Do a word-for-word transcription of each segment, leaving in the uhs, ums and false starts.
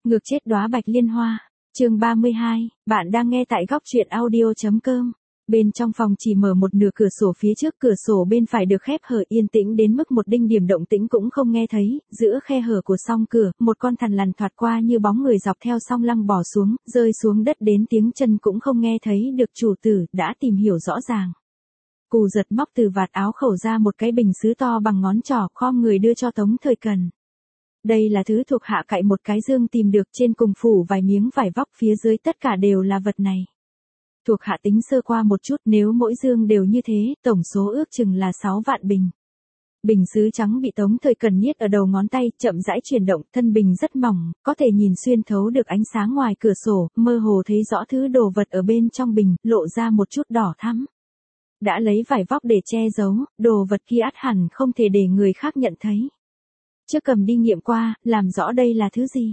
Ngược chết đóa bạch liên hoa. Chương ba mươi hai, bạn đang nghe tại góc truyện audio chấm com. Bên trong phòng chỉ mở một nửa cửa sổ, phía trước cửa sổ bên phải được khép hở yên tĩnh đến mức một đinh điểm động tĩnh cũng không nghe thấy, giữa khe hở của song cửa, một con thằn lằn thoạt qua như bóng người dọc theo song lăng bò xuống, rơi xuống đất đến tiếng chân cũng không nghe thấy được. Chủ tử đã tìm hiểu rõ ràng. Cù giật móc từ vạt áo khẩu ra một cái bình sứ to bằng ngón trỏ, khom người đưa cho Tống Thời Cần. Đây là thứ thuộc hạ cậy một cái dương tìm được, trên cùng phủ vài miếng vải vóc, phía dưới tất cả đều là vật này. Thuộc hạ tính sơ qua một chút, nếu mỗi dương đều như thế, tổng số ước chừng là sáu vạn bình. Bình sứ trắng bị Tống Thời Cần niết ở đầu ngón tay, chậm rãi chuyển động, thân bình rất mỏng, có thể nhìn xuyên thấu được ánh sáng ngoài cửa sổ, mơ hồ thấy rõ thứ đồ vật ở bên trong bình, lộ ra một chút đỏ thắm. Đã lấy vải vóc để che giấu, đồ vật kia ắt hẳn không thể để người khác nhận thấy. Trước cầm đi nghiệm qua, làm rõ đây là thứ gì.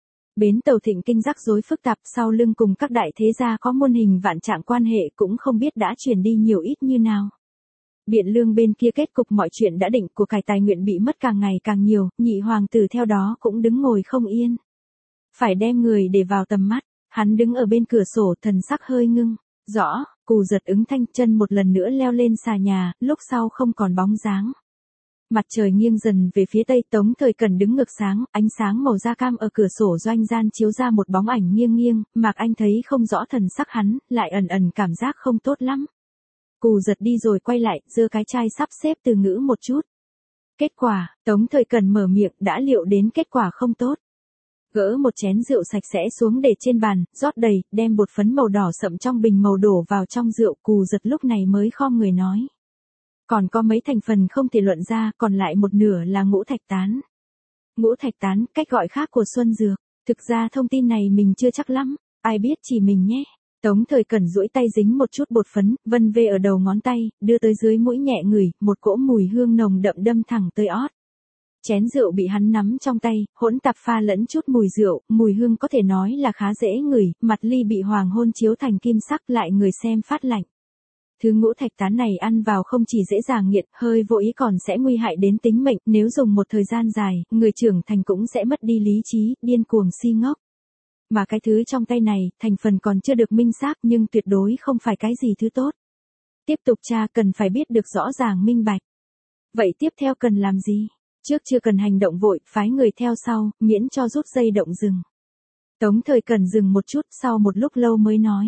Bến tàu Thịnh Kinh rắc rối phức tạp, sau lưng cùng các đại thế gia có muôn hình vạn trạng quan hệ, cũng không biết đã truyền đi nhiều ít như nào. Biện Lương bên kia kết cục mọi chuyện đã định, của cải tài nguyện bị mất càng ngày càng nhiều, nhị hoàng tử theo đó cũng đứng ngồi không yên. Phải đem người để vào tầm mắt, hắn đứng ở bên cửa sổ, thần sắc hơi ngưng. Rõ, Cù giật ứng thanh, chân một lần nữa leo lên xà nhà, lúc sau không còn bóng dáng. Mặt trời nghiêng dần về phía tây, Tống Thời Cần đứng ngược sáng, ánh sáng màu da cam ở cửa sổ doanh gian chiếu ra một bóng ảnh nghiêng nghiêng, Mạc Anh thấy không rõ thần sắc hắn, lại ẩn ẩn cảm giác không tốt lắm. Cù giật đi rồi quay lại, giơ cái chai sắp xếp từ ngữ một chút. Kết quả, Tống Thời Cần mở miệng, đã liệu đến kết quả không tốt. Gỡ một chén rượu sạch sẽ xuống để trên bàn, rót đầy, đem bột phấn màu đỏ sậm trong bình màu đổ vào trong rượu. Cù giật lúc này mới khom người nói. Còn có mấy thành phần không thể luận ra, còn lại một nửa là ngũ thạch tán. Ngũ thạch tán, cách gọi khác của xuân dược. Thực ra thông tin này mình chưa chắc lắm, ai biết chỉ mình nhé. Tống Thời Cần duỗi tay dính một chút bột phấn, vân vê ở đầu ngón tay, đưa tới dưới mũi nhẹ ngửi, một cỗ mùi hương nồng đậm đâm thẳng tới ót. Chén rượu bị hắn nắm trong tay, hỗn tạp pha lẫn chút mùi rượu, mùi hương có thể nói là khá dễ ngửi, mặt ly bị hoàng hôn chiếu thành kim sắc, lại người xem phát lạnh. Thứ ngũ thạch tán này ăn vào không chỉ dễ dàng nghiện, hơi vô ý còn sẽ nguy hại đến tính mệnh, nếu dùng một thời gian dài, người trưởng thành cũng sẽ mất đi lý trí, điên cuồng si ngốc. Mà cái thứ trong tay này, thành phần còn chưa được minh xác, nhưng tuyệt đối không phải cái gì thứ tốt. Tiếp tục tra, cần phải biết được rõ ràng minh bạch. Vậy tiếp theo cần làm gì? Trước chưa cần hành động vội, phái người theo sau, miễn cho rút dây động rừng. Tống Thời Cần dừng một chút, sau một lúc lâu mới nói.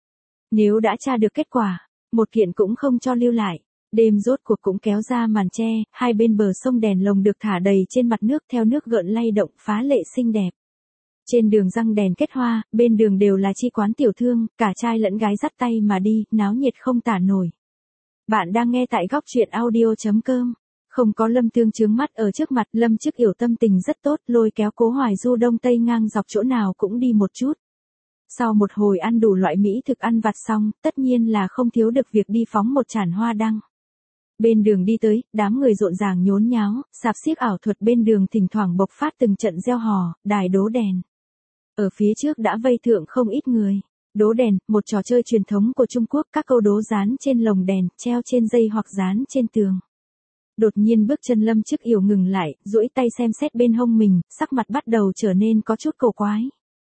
Nếu đã tra được kết quả, một kiện cũng không cho lưu lại. Đêm rốt cuộc cũng kéo ra màn che, hai bên bờ sông đèn lồng được thả đầy trên mặt nước, theo nước gợn lay động, phá lệ xinh đẹp. Trên đường răng đèn kết hoa, bên đường đều là chi quán tiểu thương, cả trai lẫn gái dắt tay mà đi, náo nhiệt không tả nổi. Bạn đang nghe tại góc truyện audio chấm com. Không có Lâm Tương chướng mắt ở trước mặt, Lâm Chức Yểu tâm tình rất tốt, lôi kéo Cố Hoài Du đông tây ngang dọc chỗ nào cũng đi một chút. Sau một hồi ăn đủ loại mỹ thực ăn vặt xong, tất nhiên là không thiếu được việc đi phóng một chản hoa đăng. Bên đường đi tới, đám người rộn ràng nhốn nháo, sạp xiếc ảo thuật bên đường thỉnh thoảng bộc phát từng trận reo hò, đài đố đèn. Ở phía trước đã vây thượng không ít người. Đố đèn, một trò chơi truyền thống của Trung Quốc, các câu đố dán trên lồng đèn, treo trên dây hoặc dán trên tường. Đột nhiên bước chân Lâm Chức Yểu ngừng lại, duỗi tay xem xét bên hông mình, sắc mặt bắt đầu trở nên có chút cổ quái.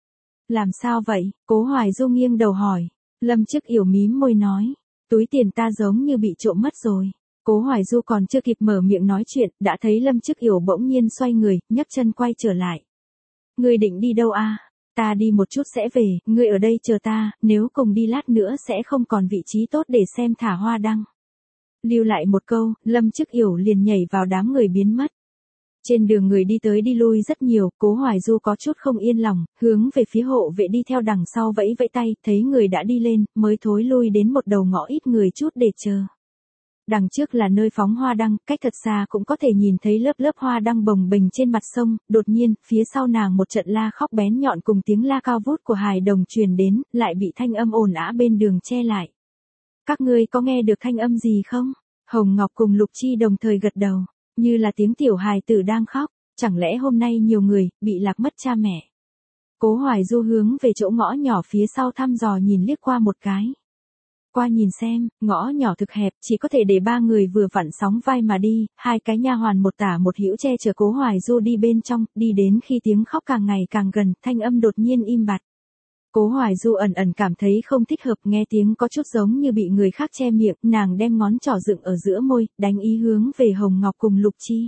Làm sao vậy? Cố Hoài Du nghiêng đầu hỏi. Lâm Chức Yểu mím môi nói. Túi tiền ta giống như bị trộm mất rồi. Cố Hoài Du còn chưa kịp mở miệng nói chuyện, đã thấy Lâm Chức Yểu bỗng nhiên xoay người, nhấc chân quay trở lại. Ngươi định đi đâu a? Ta đi một chút sẽ về, ngươi ở đây chờ ta, nếu cùng đi lát nữa sẽ không còn vị trí tốt để xem thả hoa đăng. Lưu lại một câu, Lâm Chức Yểu liền nhảy vào đám người biến mất. Trên đường người đi tới đi lui rất nhiều, Cố Hoài Du có chút không yên lòng, hướng về phía hộ vệ đi theo đằng sau vẫy vẫy tay, thấy người đã đi lên, mới thối lui đến một đầu ngõ ít người chút để chờ. Đằng trước là nơi phóng hoa đăng, cách thật xa cũng có thể nhìn thấy lớp lớp hoa đăng bồng bềnh trên mặt sông, đột nhiên, phía sau nàng một trận la khóc bén nhọn cùng tiếng la cao vút của hài đồng truyền đến, lại bị thanh âm ồn ào bên đường che lại. Các ngươi có nghe được thanh âm gì không? Hồng Ngọc cùng Lục Chi đồng thời gật đầu, như là tiếng tiểu hài tử đang khóc, chẳng lẽ hôm nay nhiều người, bị lạc mất cha mẹ. Cố Hoài Du hướng về chỗ ngõ nhỏ phía sau thăm dò nhìn liếc qua một cái. Qua nhìn xem, ngõ nhỏ thực hẹp, chỉ có thể để ba người vừa vặn sóng vai mà đi, hai cái nha hoàn một tả một hữu che chở Cố Hoài Du đi bên trong, đi đến khi tiếng khóc càng ngày càng gần, thanh âm đột nhiên im bặt. Cố Hoài Du ẩn ẩn cảm thấy không thích hợp, nghe tiếng có chút giống như bị người khác che miệng, nàng đem ngón trỏ dựng ở giữa môi, đánh ý hướng về Hồng Ngọc cùng Lục Chi.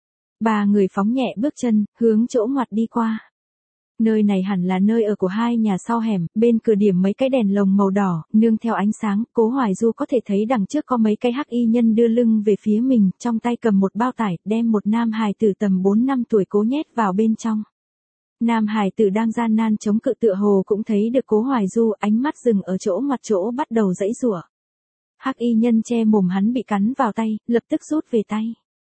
Ba người phóng nhẹ bước chân, hướng chỗ ngoặt đi qua. Nơi này hẳn là nơi ở của hai nhà sau hẻm, bên cửa điểm mấy cái đèn lồng màu đỏ, nương theo ánh sáng, Cố Hoài Du có thể thấy đằng trước có mấy cái hắc y nhân đưa lưng về phía mình, trong tay cầm một bao tải, đem một nam hài tử tầm bốn năm tuổi cố nhét vào bên trong. Nam hài tử đang gian nan chống cự tựa hồ cũng thấy được Cố Hoài Du, ánh mắt dừng ở chỗ mặt chỗ bắt đầu giãy giụa. Hắc y nhân che mồm hắn bị cắn vào tay, lập tức rút về tay.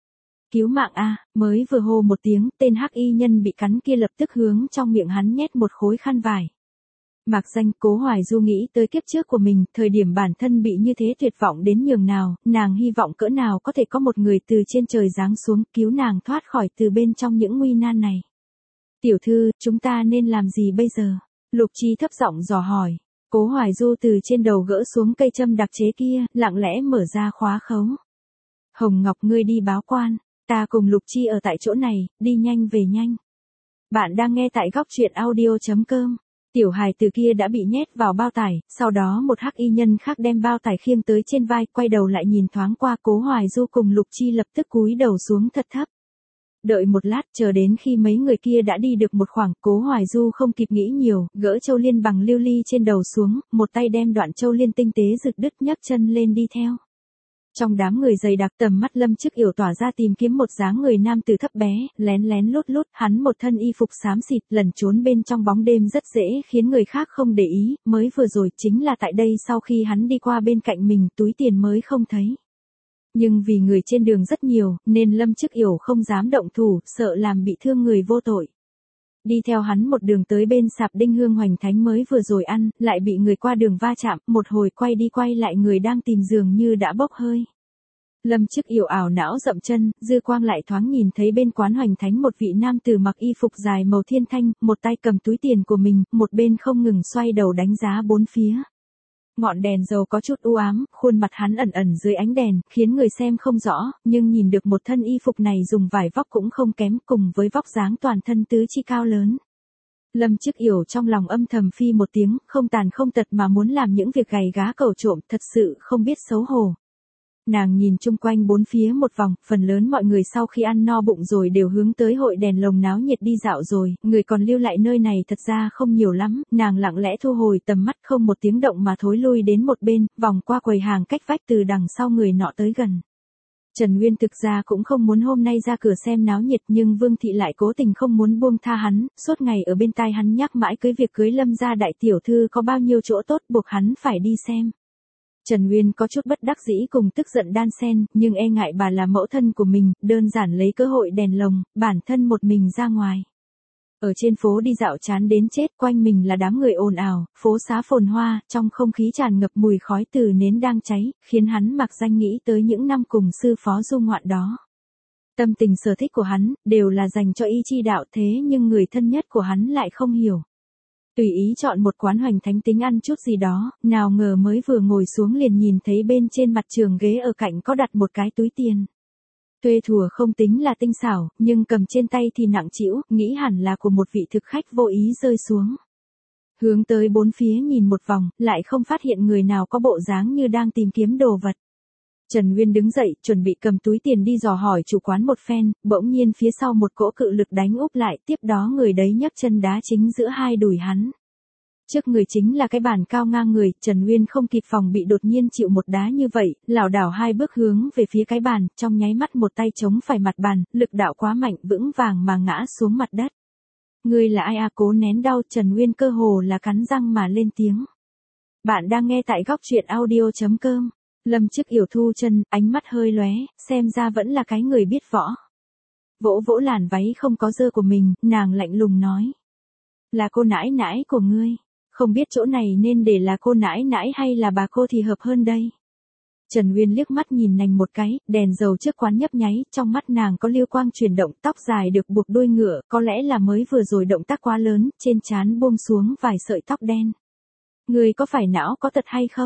Cứu mạng a, mới vừa hô một tiếng, tên hắc y nhân bị cắn kia lập tức hướng trong miệng hắn nhét một khối khăn vải. Mạc danh, Cố Hoài Du nghĩ tới kiếp trước của mình, thời điểm bản thân bị như thế tuyệt vọng đến nhường nào, nàng hy vọng cỡ nào có thể có một người từ trên trời giáng xuống, cứu nàng thoát khỏi từ bên trong những nguy nan này. Tiểu thư, chúng ta nên làm gì bây giờ? Lục Chi thấp giọng dò hỏi. Cố Hoài Du từ trên đầu gỡ xuống cây châm đặc chế kia, lặng lẽ mở ra khóa khấu. Hồng Ngọc, ngươi đi báo quan. Ta cùng Lục Chi ở tại chỗ này, đi nhanh về nhanh. Bạn đang nghe tại góc truyện audio chấm com. Tiểu hài từ kia đã bị nhét vào bao tải, sau đó một hắc y nhân khác đem bao tải khiêng tới trên vai, quay đầu lại nhìn thoáng qua Cố Hoài Du cùng Lục Chi lập tức cúi đầu xuống thật thấp. Đợi một lát, chờ đến khi mấy người kia đã đi được một khoảng, Cố Hoài Du không kịp nghĩ nhiều, gỡ châu liên bằng lưu ly trên đầu xuống, một tay đem đoạn châu liên tinh tế giật đứt, nhấc chân lên đi theo. Trong đám người dày đặc, tầm mắt Lâm Chức Yểu tỏa ra tìm kiếm một dáng người nam từ thấp bé, lén lén lút lút, hắn một thân y phục xám xịt, lẩn trốn bên trong bóng đêm rất dễ khiến người khác không để ý, mới vừa rồi chính là tại đây sau khi hắn đi qua bên cạnh mình, túi tiền mới không thấy. Nhưng vì người trên đường rất nhiều, nên Lâm Chức Yểu không dám động thủ, sợ làm bị thương người vô tội. Đi theo hắn một đường tới bên sạp đinh hương hoành thánh mới vừa rồi ăn, lại bị người qua đường va chạm, một hồi quay đi quay lại người đang tìm giường như đã bốc hơi. Lâm Chức Yểu ảo não dậm chân, dư quang lại thoáng nhìn thấy bên quán hoành thánh một vị nam tử mặc y phục dài màu thiên thanh, một tay cầm túi tiền của mình, một bên không ngừng xoay đầu đánh giá bốn phía. Ngọn đèn dầu có chút u ám, khuôn mặt hắn ẩn ẩn dưới ánh đèn, khiến người xem không rõ, nhưng nhìn được một thân y phục này dùng vải vóc cũng không kém, cùng với vóc dáng toàn thân tứ chi cao lớn. Lâm Chức Yểu trong lòng âm thầm phi một tiếng, không tàn không tật mà muốn làm những việc gầy gá cẩu trộm, thật sự không biết xấu hổ. Nàng nhìn chung quanh bốn phía một vòng, phần lớn mọi người sau khi ăn no bụng rồi đều hướng tới hội đèn lồng náo nhiệt đi dạo rồi, người còn lưu lại nơi này thật ra không nhiều lắm, nàng lặng lẽ thu hồi tầm mắt không một tiếng động mà thối lui đến một bên, vòng qua quầy hàng cách vách từ đằng sau người nọ tới gần. Trần Nguyên thực ra cũng không muốn hôm nay ra cửa xem náo nhiệt nhưng Vương Thị lại cố tình không muốn buông tha hắn, suốt ngày ở bên tai hắn nhắc mãi cưới việc cưới Lâm gia đại tiểu thư có bao nhiêu chỗ tốt buộc hắn phải đi xem. Trần Nguyên có chút bất đắc dĩ cùng tức giận đan xen, nhưng e ngại bà là mẫu thân của mình, đơn giản lấy cơ hội đèn lồng, bản thân một mình ra ngoài. Ở trên phố đi dạo chán đến chết, quanh mình là đám người ồn ào, phố xá phồn hoa, trong không khí tràn ngập mùi khói từ nến đang cháy, khiến hắn mặc danh nghĩ tới những năm cùng sư phó du ngoạn đó. Tâm tình sở thích của hắn, đều là dành cho y chi đạo thế nhưng người thân nhất của hắn lại không hiểu. Tùy ý chọn một quán hoành thánh tính ăn chút gì đó, nào ngờ mới vừa ngồi xuống liền nhìn thấy bên trên mặt trường ghế ở cạnh có đặt một cái túi tiền. Thuê thùa không tính là tinh xảo, nhưng cầm trên tay thì nặng trĩu, nghĩ hẳn là của một vị thực khách vô ý rơi xuống. Hướng tới bốn phía nhìn một vòng, lại không phát hiện người nào có bộ dáng như đang tìm kiếm đồ vật. Trần Nguyên đứng dậy, chuẩn bị cầm túi tiền đi dò hỏi chủ quán một phen, bỗng nhiên phía sau một cỗ cự lực đánh úp lại, tiếp đó người đấy nhấc chân đá chính giữa hai đùi hắn. Trước người chính là cái bàn cao ngang người, Trần Nguyên không kịp phòng bị đột nhiên chịu một đá như vậy, lảo đảo hai bước hướng về phía cái bàn, trong nháy mắt một tay chống phải mặt bàn, lực đạo quá mạnh, vững vàng mà ngã xuống mặt đất. Ngươi là ai à? Cố nén đau, Trần Nguyên cơ hồ là cắn răng mà lên tiếng. Bạn đang nghe tại góc truyện audio chấm com. Lâm Chức Yểu thu chân, ánh mắt hơi lóe, xem ra vẫn là cái người biết võ. Vỗ vỗ làn váy không có dơ của mình, nàng lạnh lùng nói. Là cô nãi nãi của ngươi, không biết chỗ này nên để là cô nãi nãi hay là bà cô thì hợp hơn đây. Trần Nguyên liếc mắt nhìn nàng một cái, đèn dầu trước quán nhấp nháy, trong mắt nàng có lưu quang chuyển động, tóc dài được buộc đuôi ngựa, có lẽ là mới vừa rồi động tác quá lớn, trên trán buông xuống vài sợi tóc đen. Ngươi có phải não có tật hay không?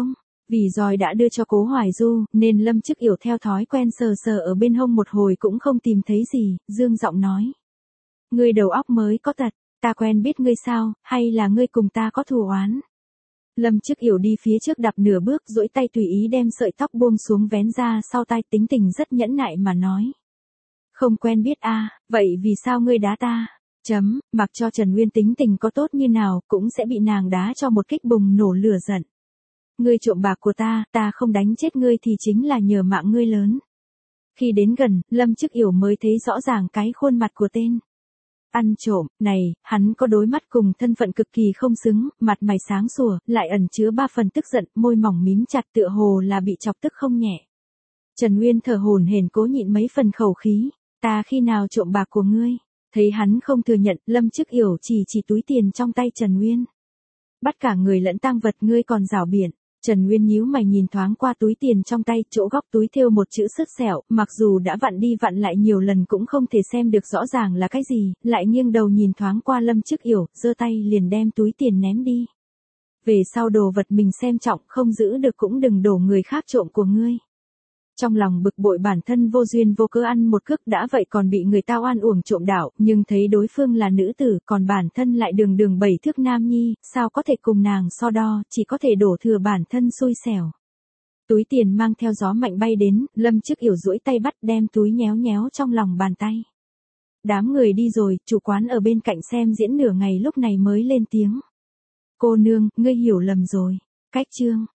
Vì roi đã đưa cho Cố Hoài Du, nên Lâm Chức Yểu theo thói quen sờ sờ ở bên hông một hồi cũng không tìm thấy gì, dương giọng nói. Ngươi đầu óc mới có tật, ta quen biết ngươi sao, hay là ngươi cùng ta có thù oán? Lâm Chức Yểu đi phía trước đạp nửa bước duỗi tay tùy ý đem sợi tóc buông xuống vén ra sau tai, tính tình rất nhẫn nại mà nói. Không quen biết a, vậy vì sao ngươi đá ta? Chấm, mặc cho Trần Uyên tính tình có tốt như nào, cũng sẽ bị nàng đá cho một kích bùng nổ lửa giận. Ngươi trộm bạc của ta, ta không đánh chết ngươi thì chính là nhờ mạng ngươi lớn. Khi đến gần, Lâm Chức Yểu mới thấy rõ ràng cái khuôn mặt của tên ăn trộm này, hắn có đôi mắt cùng thân phận cực kỳ không xứng, mặt mày sáng sủa, lại ẩn chứa ba phần tức giận, môi mỏng mím chặt tựa hồ là bị chọc tức không nhẹ. Trần Uyên thở hổn hển cố nhịn mấy phần khẩu khí, ta khi nào trộm bạc của ngươi? Thấy hắn không thừa nhận, Lâm Chức Yểu chỉ chỉ túi tiền trong tay Trần Uyên. Bắt cả người lẫn tang vật ngươi còn rảo biện. Trần Uyên nhíu mày nhìn thoáng qua túi tiền trong tay, chỗ góc túi thêu một chữ sứt sẹo, mặc dù đã vặn đi vặn lại nhiều lần cũng không thể xem được rõ ràng là cái gì, lại nghiêng đầu nhìn thoáng qua Lâm Chức Yểu, giơ tay liền đem túi tiền ném đi. Về sau đồ vật mình xem trọng, không giữ được cũng đừng đổ người khác trộm của ngươi. Trong lòng bực bội bản thân vô duyên vô cớ ăn một cước đã vậy còn bị người ta oan uổng trộm đảo, nhưng thấy đối phương là nữ tử, còn bản thân lại đường đường bảy thước nam nhi, sao có thể cùng nàng so đo, chỉ có thể đổ thừa bản thân xui xẻo. Túi tiền mang theo gió mạnh bay đến, Lâm Chức Yểu duỗi tay bắt đem túi nhéo nhéo trong lòng bàn tay. Đám người đi rồi, chủ quán ở bên cạnh xem diễn nửa ngày lúc này mới lên tiếng. Cô nương, ngươi hiểu lầm rồi. Cách chương.